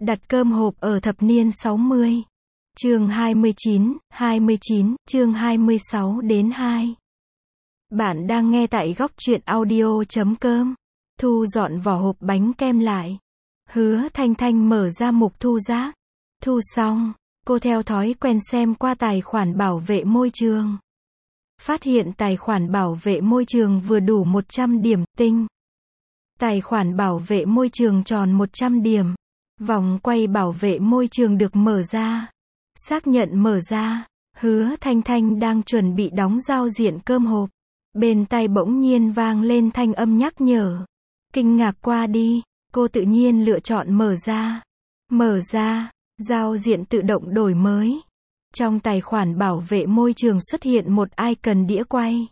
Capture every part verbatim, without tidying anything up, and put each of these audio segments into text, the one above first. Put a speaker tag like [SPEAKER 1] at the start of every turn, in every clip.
[SPEAKER 1] Đặt cơm hộp ở thập niên sáu mươi. Chương hai mươi chín, hai mươi chín, chương hai mươi sáu đến hai. Bạn đang nghe tại góc truyện audio chấm com. Thu dọn vỏ hộp bánh kem lại. Hứa Thanh Thanh mở ra mục thu rác. Thu xong, cô theo thói quen xem qua tài khoản bảo vệ môi trường. Phát hiện tài khoản bảo vệ môi trường vừa đủ một trăm điểm, tinh. Tài khoản bảo vệ môi trường tròn một trăm điểm. Vòng quay bảo vệ môi trường được mở ra. Xác nhận mở ra. Hứa Thanh Thanh đang chuẩn bị đóng giao diện cơm hộp. Bên tai bỗng nhiên vang lên thanh âm nhắc nhở. Kinh ngạc qua đi, cô tự nhiên lựa chọn mở ra. Mở ra, giao diện tự động đổi mới. Trong tài khoản bảo vệ môi trường xuất hiện một icon đĩa quay.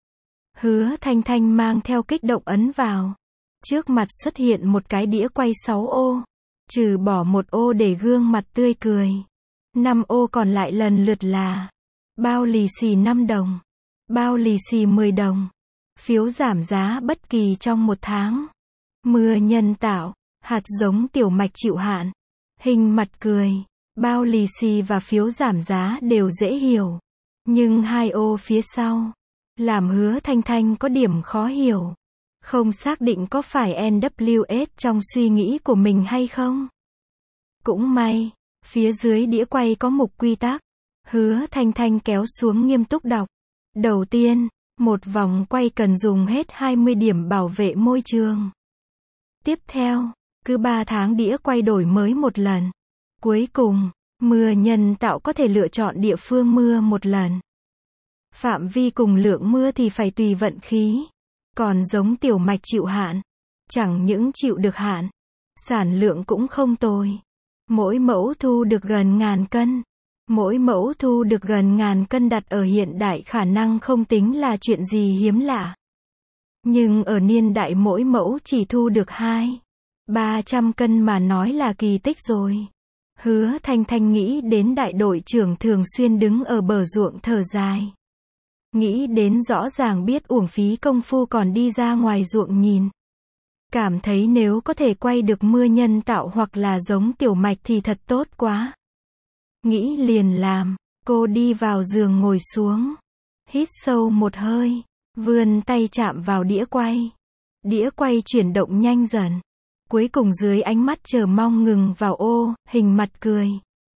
[SPEAKER 1] Hứa Thanh Thanh mang theo kích động ấn vào. Trước mặt xuất hiện một cái đĩa quay sáu ô. Trừ bỏ một ô để gương mặt tươi cười. năm ô còn lại lần lượt là bao lì xì năm đồng, bao lì xì mười đồng, phiếu giảm giá bất kỳ trong một tháng, mưa nhân tạo, hạt giống tiểu mạch chịu hạn, hình mặt cười. Bao lì xì và phiếu giảm giá đều dễ hiểu. Nhưng hai ô phía sau làm Hứa Thanh Thanh có điểm khó hiểu. Không xác định có phải en vê ét trong suy nghĩ của mình hay không. Cũng may, phía dưới đĩa quay có mục quy tắc. Hứa Thanh Thanh kéo xuống nghiêm túc đọc. Đầu tiên, một vòng quay cần dùng hết hai mươi điểm bảo vệ môi trường. Tiếp theo, cứ ba tháng đĩa quay đổi mới một lần. Cuối cùng, mưa nhân tạo có thể lựa chọn địa phương mưa một lần. Phạm vi cùng lượng mưa thì phải tùy vận khí. Còn giống tiểu mạch chịu hạn, chẳng những chịu được hạn, sản lượng cũng không tồi. Mỗi mẫu thu được gần ngàn cân. Mỗi mẫu thu được gần ngàn cân đặt ở hiện đại khả năng không tính là chuyện gì hiếm lạ. Nhưng ở niên đại mỗi mẫu chỉ thu được hai, ba trăm cân mà nói là kỳ tích rồi. Hứa Thanh Thanh nghĩ đến đại đội trưởng thường xuyên đứng ở bờ ruộng thở dài. Nghĩ đến rõ ràng biết uổng phí công phu còn đi ra ngoài ruộng nhìn. Cảm thấy nếu có thể quay được mưa nhân tạo hoặc là giống tiểu mạch thì thật tốt quá. Nghĩ liền làm, cô đi vào giường ngồi xuống. Hít sâu một hơi, vươn tay chạm vào đĩa quay. Đĩa quay chuyển động nhanh dần. Cuối cùng dưới ánh mắt chờ mong ngừng vào ô, hình mặt cười.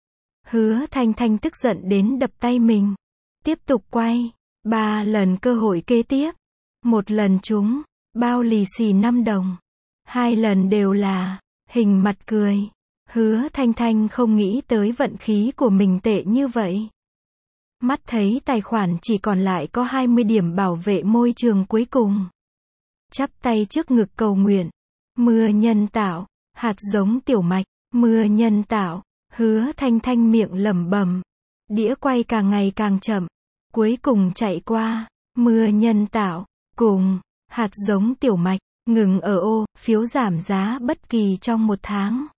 [SPEAKER 1] Hứa Thanh Thanh tức giận đến đập tay mình. Tiếp tục quay. Ba lần cơ hội kế tiếp. Một lần trúng, bao lì xì năm đồng. Hai lần đều là, hình mặt cười. Hứa Thanh Thanh không nghĩ tới vận khí của mình tệ như vậy. Mắt thấy tài khoản chỉ còn lại có hai mươi điểm bảo vệ môi trường cuối cùng. Chắp tay trước ngực cầu nguyện. Mưa nhân tạo, hạt giống tiểu mạch, mưa nhân tạo. Hứa Thanh Thanh miệng lẩm bẩm. Đĩa quay càng ngày càng chậm. Cuối cùng chạy qua, mưa nhân tạo, cùng, hạt giống tiểu mạch, ngừng ở ô, phiếu giảm giá bất kỳ trong một tháng.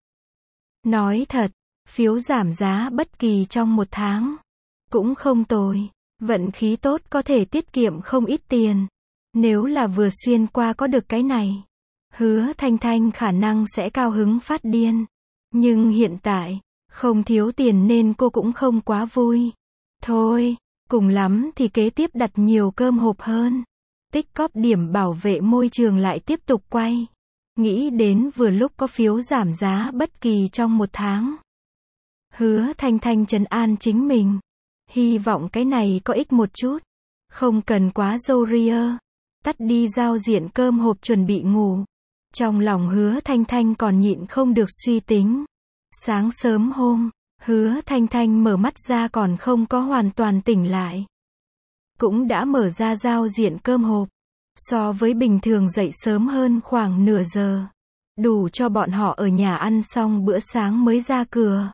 [SPEAKER 1] Nói thật, phiếu giảm giá bất kỳ trong một tháng, cũng không tồi, vận khí tốt có thể tiết kiệm không ít tiền. Nếu là vừa xuyên qua có được cái này, Hứa Thanh Thanh khả năng sẽ cao hứng phát điên. Nhưng hiện tại, không thiếu tiền nên cô cũng không quá vui. Thôi. Cùng lắm thì kế tiếp đặt nhiều cơm hộp hơn. Tích cóp điểm bảo vệ môi trường lại tiếp tục quay. Nghĩ đến vừa lúc có phiếu giảm giá bất kỳ trong một tháng. Hứa Thanh Thanh trấn an chính mình. Hy vọng cái này có ích một chút. Không cần quá râu ria. Tắt đi giao diện cơm hộp chuẩn bị ngủ. Trong lòng Hứa Thanh Thanh còn nhịn không được suy tính. Sáng sớm hôm, Hứa Thanh Thanh mở mắt ra còn không có hoàn toàn tỉnh lại. Cũng đã mở ra giao diện cơm hộp. So với bình thường dậy sớm hơn khoảng nửa giờ. Đủ cho bọn họ ở nhà ăn xong bữa sáng mới ra cửa.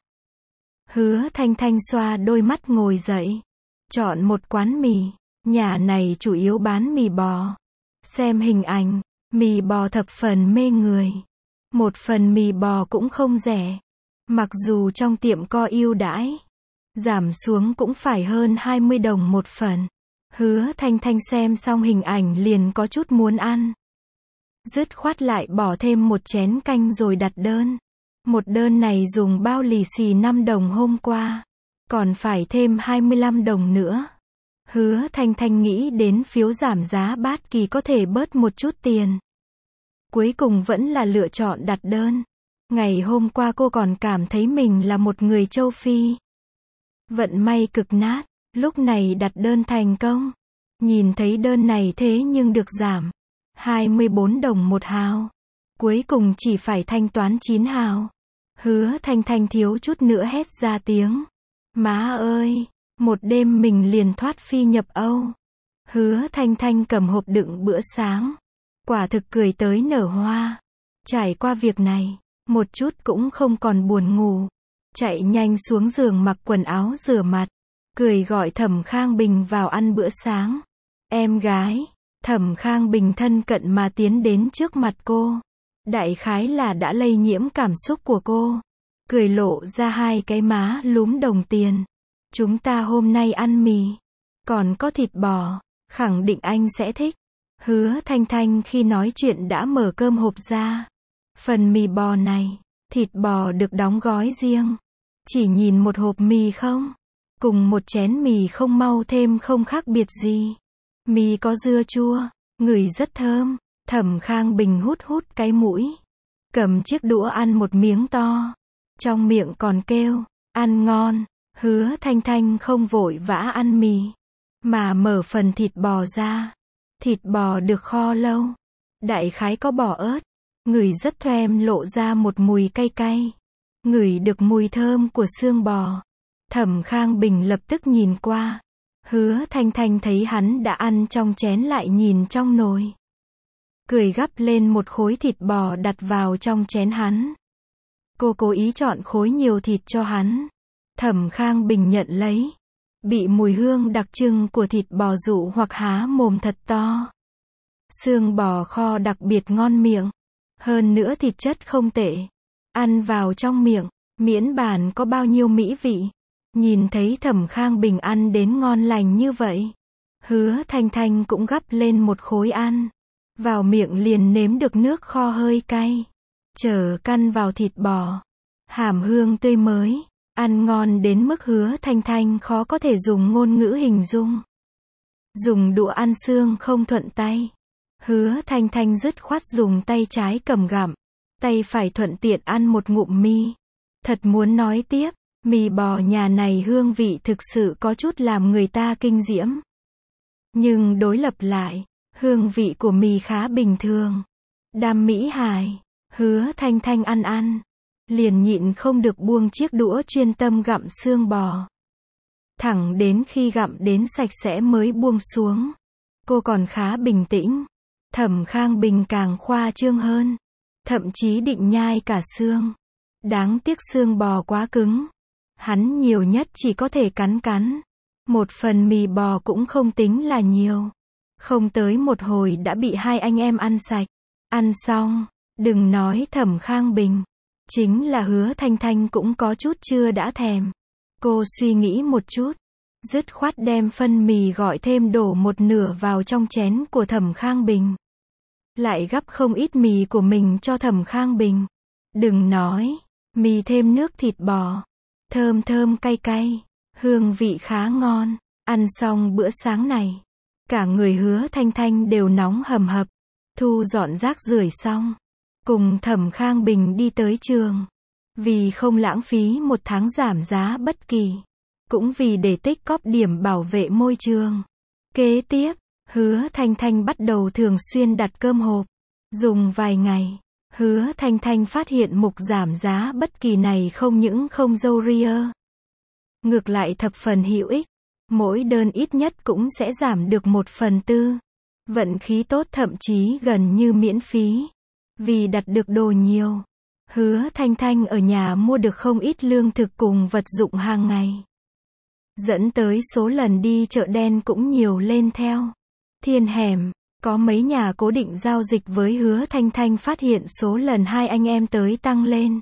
[SPEAKER 1] Hứa Thanh Thanh xoa đôi mắt ngồi dậy. Chọn một quán mì. Nhà này chủ yếu bán mì bò. Xem hình ảnh, mì bò thập phần mê người. Một phần mì bò cũng không rẻ. Mặc dù trong tiệm co ưu đãi, giảm xuống cũng phải hơn hai mươi đồng một phần. Hứa Thanh Thanh xem xong hình ảnh liền có chút muốn ăn. Dứt khoát lại bỏ thêm một chén canh rồi đặt đơn. Một đơn này dùng bao lì xì năm đồng hôm qua. Còn phải thêm hai mươi lăm đồng nữa. Hứa Thanh Thanh nghĩ đến phiếu giảm giá Bát Kỳ có thể bớt một chút tiền. Cuối cùng vẫn là lựa chọn đặt đơn. Ngày hôm qua cô còn cảm thấy mình là một người châu Phi. Vận may cực nát, lúc này đặt đơn thành công. Nhìn thấy đơn này thế nhưng được giảm hai mươi bốn đồng một hào. Cuối cùng chỉ phải thanh toán chín hào. Hứa Thanh Thanh thiếu chút nữa hét ra tiếng. Má ơi, một đêm mình liền thoát phi nhập Âu. Hứa Thanh Thanh cầm hộp đựng bữa sáng. Quả thực cười tới nở hoa. Trải qua việc này, một chút cũng không còn buồn ngủ. Chạy nhanh xuống giường mặc quần áo rửa mặt. Cười gọi Thẩm Khang Bình vào ăn bữa sáng. Em gái, Thẩm Khang Bình thân cận mà tiến đến trước mặt cô. Đại khái là đã lây nhiễm cảm xúc của cô. Cười lộ ra hai cái má lúm đồng tiền. Chúng ta hôm nay ăn mì. Còn có thịt bò. Khẳng định anh sẽ thích. Hứa Thanh Thanh khi nói chuyện đã mở cơm hộp ra. Phần mì bò này, thịt bò được đóng gói riêng. Chỉ nhìn một hộp mì không? Cùng một chén mì không mau thêm không khác biệt gì. Mì có dưa chua, ngửi rất thơm. Thẩm Khang Bình hút hút cái mũi. Cầm chiếc đũa ăn một miếng to. Trong miệng còn kêu, ăn ngon. Hứa Thanh Thanh không vội vã ăn mì. Mà mở phần thịt bò ra. Thịt bò được kho lâu. Đại khái có bò ớt. Ngửi rất thoem lộ ra một mùi cay cay. Ngửi được mùi thơm của xương bò. Thẩm Khang Bình lập tức nhìn qua. Hứa Thanh Thanh thấy hắn đã ăn trong chén lại nhìn trong nồi. Cười gắp lên một khối thịt bò đặt vào trong chén hắn. Cô cố ý chọn khối nhiều thịt cho hắn. Thẩm Khang Bình nhận lấy. Bị mùi hương đặc trưng của thịt bò dụ hoặc há mồm thật to. Xương bò kho đặc biệt ngon miệng. Hơn nữa thịt chất không tệ. Ăn vào trong miệng, miễn bàn có bao nhiêu mỹ vị. Nhìn thấy Thẩm Khang Bình ăn đến ngon lành như vậy. Hứa Thanh Thanh cũng gắp lên một khối ăn. Vào miệng liền nếm được nước kho hơi cay. Chở căn vào thịt bò. Hàm hương tươi mới. Ăn ngon đến mức Hứa Thanh Thanh khó có thể dùng ngôn ngữ hình dung. Dùng đũa ăn xương không thuận tay. Hứa Thanh Thanh dứt khoát dùng tay trái cầm gặm. Tay phải thuận tiện ăn một ngụm mì. Thật muốn nói tiếp, mì bò nhà này hương vị thực sự có chút làm người ta kinh diễm. Nhưng đối lập lại, hương vị của mì khá bình thường. Đam mỹ hài. Hứa Thanh Thanh ăn ăn. Liền nhịn không được buông chiếc đũa chuyên tâm gặm xương bò. Thẳng đến khi gặm đến sạch sẽ mới buông xuống. Cô còn khá bình tĩnh. Thẩm Khang Bình càng khoa trương hơn. Thậm chí định nhai cả xương. Đáng tiếc xương bò quá cứng. Hắn nhiều nhất chỉ có thể cắn cắn. Một phần mì bò cũng không tính là nhiều. Không tới một hồi đã bị hai anh em ăn sạch. Ăn xong, đừng nói Thẩm Khang Bình. Chính là Hứa Thanh Thanh cũng có chút chưa đã thèm. Cô suy nghĩ một chút. Dứt khoát đem phân mì gọi thêm đổ một nửa vào trong chén của Thẩm Khang Bình. Lại gắp không ít mì của mình cho Thẩm Khang Bình. Đừng nói, mì thêm nước thịt bò. Thơm thơm cay cay. Hương vị khá ngon. Ăn xong bữa sáng này. Cả người Hứa Thanh Thanh đều nóng hầm hập. Thu dọn rác rưởi xong. Cùng Thẩm Khang Bình đi tới trường. Vì không lãng phí một tháng giảm giá bất kỳ. Cũng vì để tích cóp điểm bảo vệ môi trường. Kế tiếp, Hứa Thanh Thanh bắt đầu thường xuyên đặt cơm hộp. Dùng vài ngày, Hứa Thanh Thanh phát hiện mục giảm giá bất kỳ này không những không dâu ria. Ngược lại thập phần hữu ích. Mỗi đơn ít nhất cũng sẽ giảm được một phần tư. Vận khí tốt thậm chí gần như miễn phí. Vì đặt được đồ nhiều. Hứa Thanh Thanh ở nhà mua được không ít lương thực cùng vật dụng hàng ngày. Dẫn tới số lần đi chợ đen cũng nhiều lên theo. Thiên hẻm, có mấy nhà cố định giao dịch với Hứa Thanh Thanh phát hiện số lần hai anh em tới tăng lên.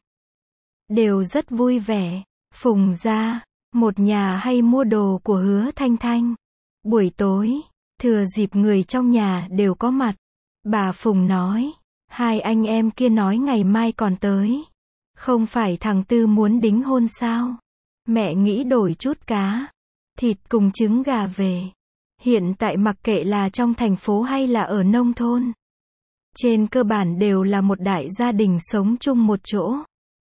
[SPEAKER 1] Đều rất vui vẻ. Phùng gia, một nhà hay mua đồ của Hứa Thanh Thanh. Buổi tối, thừa dịp người trong nhà đều có mặt. Bà Phùng nói, hai anh em kia nói ngày mai còn tới. Không phải thằng Tư muốn đính hôn sao? Mẹ nghĩ đổi chút cá, thịt cùng trứng gà về. Hiện tại mặc kệ là trong thành phố hay là ở nông thôn, trên cơ bản đều là một đại gia đình sống chung một chỗ.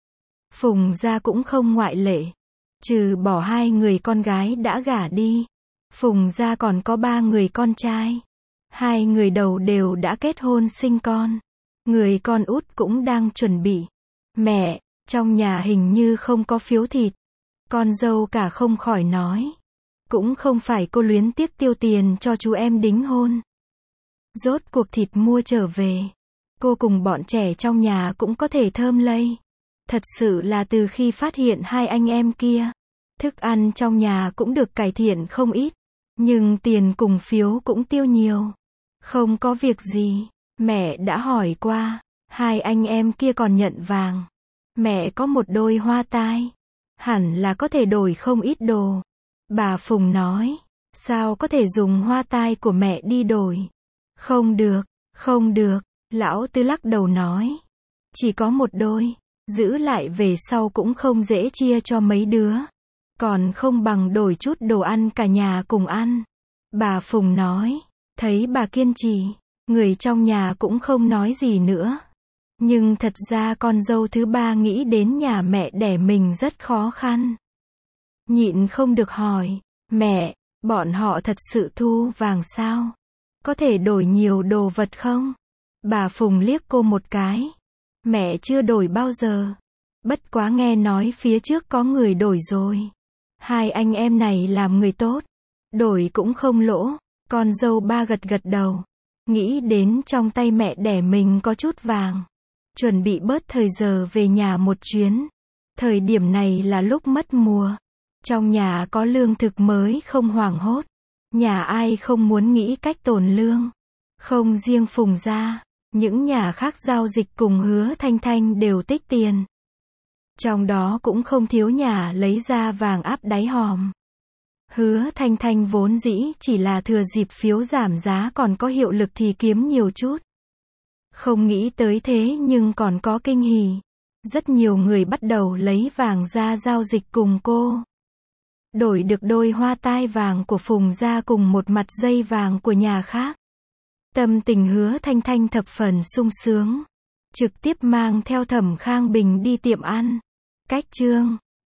[SPEAKER 1] Phùng gia cũng không ngoại lệ. Trừ bỏ hai người con gái đã gả đi, Phùng gia còn có ba người con trai. Hai người đầu đều đã kết hôn sinh con. Người con út cũng đang chuẩn bị. Mẹ, trong nhà hình như không có phiếu thịt. Con dâu cả không khỏi nói. Cũng không phải cô luyến tiếc tiêu tiền cho chú em đính hôn. Rốt cuộc thịt mua trở về, cô cùng bọn trẻ trong nhà cũng có thể thơm lây. Thật sự là từ khi phát hiện hai anh em kia, thức ăn trong nhà cũng được cải thiện không ít. Nhưng tiền cùng phiếu cũng tiêu nhiều. Không có việc gì, mẹ đã hỏi qua, hai anh em kia còn nhận vàng. Mẹ có một đôi hoa tai, hẳn là có thể đổi không ít đồ. Bà Phùng nói, sao có thể dùng hoa tai của mẹ đi đổi? Không được, không được, lão Tư lắc đầu nói. Chỉ có một đôi, giữ lại về sau cũng không dễ chia cho mấy đứa. Còn không bằng đổi chút đồ ăn cả nhà cùng ăn. Bà Phùng nói, thấy bà kiên trì, người trong nhà cũng không nói gì nữa. Nhưng thật ra con dâu thứ ba nghĩ đến nhà mẹ đẻ mình rất khó khăn. Nhịn không được hỏi, mẹ, bọn họ thật sự thu vàng sao? Có thể đổi nhiều đồ vật không? Bà Phùng liếc cô một cái. Mẹ chưa đổi bao giờ. Bất quá nghe nói phía trước có người đổi rồi. Hai anh em này làm người tốt. Đổi cũng không lỗ. Con dâu ba gật gật đầu. Nghĩ đến trong tay mẹ đẻ mình có chút vàng. Chuẩn bị bớt thời giờ về nhà một chuyến. Thời điểm này là lúc mất mùa. Trong nhà có lương thực mới không hoảng hốt. Nhà ai không muốn nghĩ cách tồn lương. Không riêng Phùng gia, những nhà khác giao dịch cùng Hứa Thanh Thanh đều tích tiền. Trong đó cũng không thiếu nhà lấy ra vàng áp đáy hòm. Hứa Thanh Thanh vốn dĩ chỉ là thừa dịp phiếu giảm giá còn có hiệu lực thì kiếm nhiều chút. Không nghĩ tới thế nhưng còn có kinh hỉ. Rất nhiều người bắt đầu lấy vàng ra giao dịch cùng cô. Đổi được đôi hoa tai vàng của Phùng gia cùng một mặt dây vàng của nhà khác. Tâm tình Hứa Thanh Thanh thập phần sung sướng. Trực tiếp mang theo Thẩm Khang Bình đi tiệm ăn. Cách chương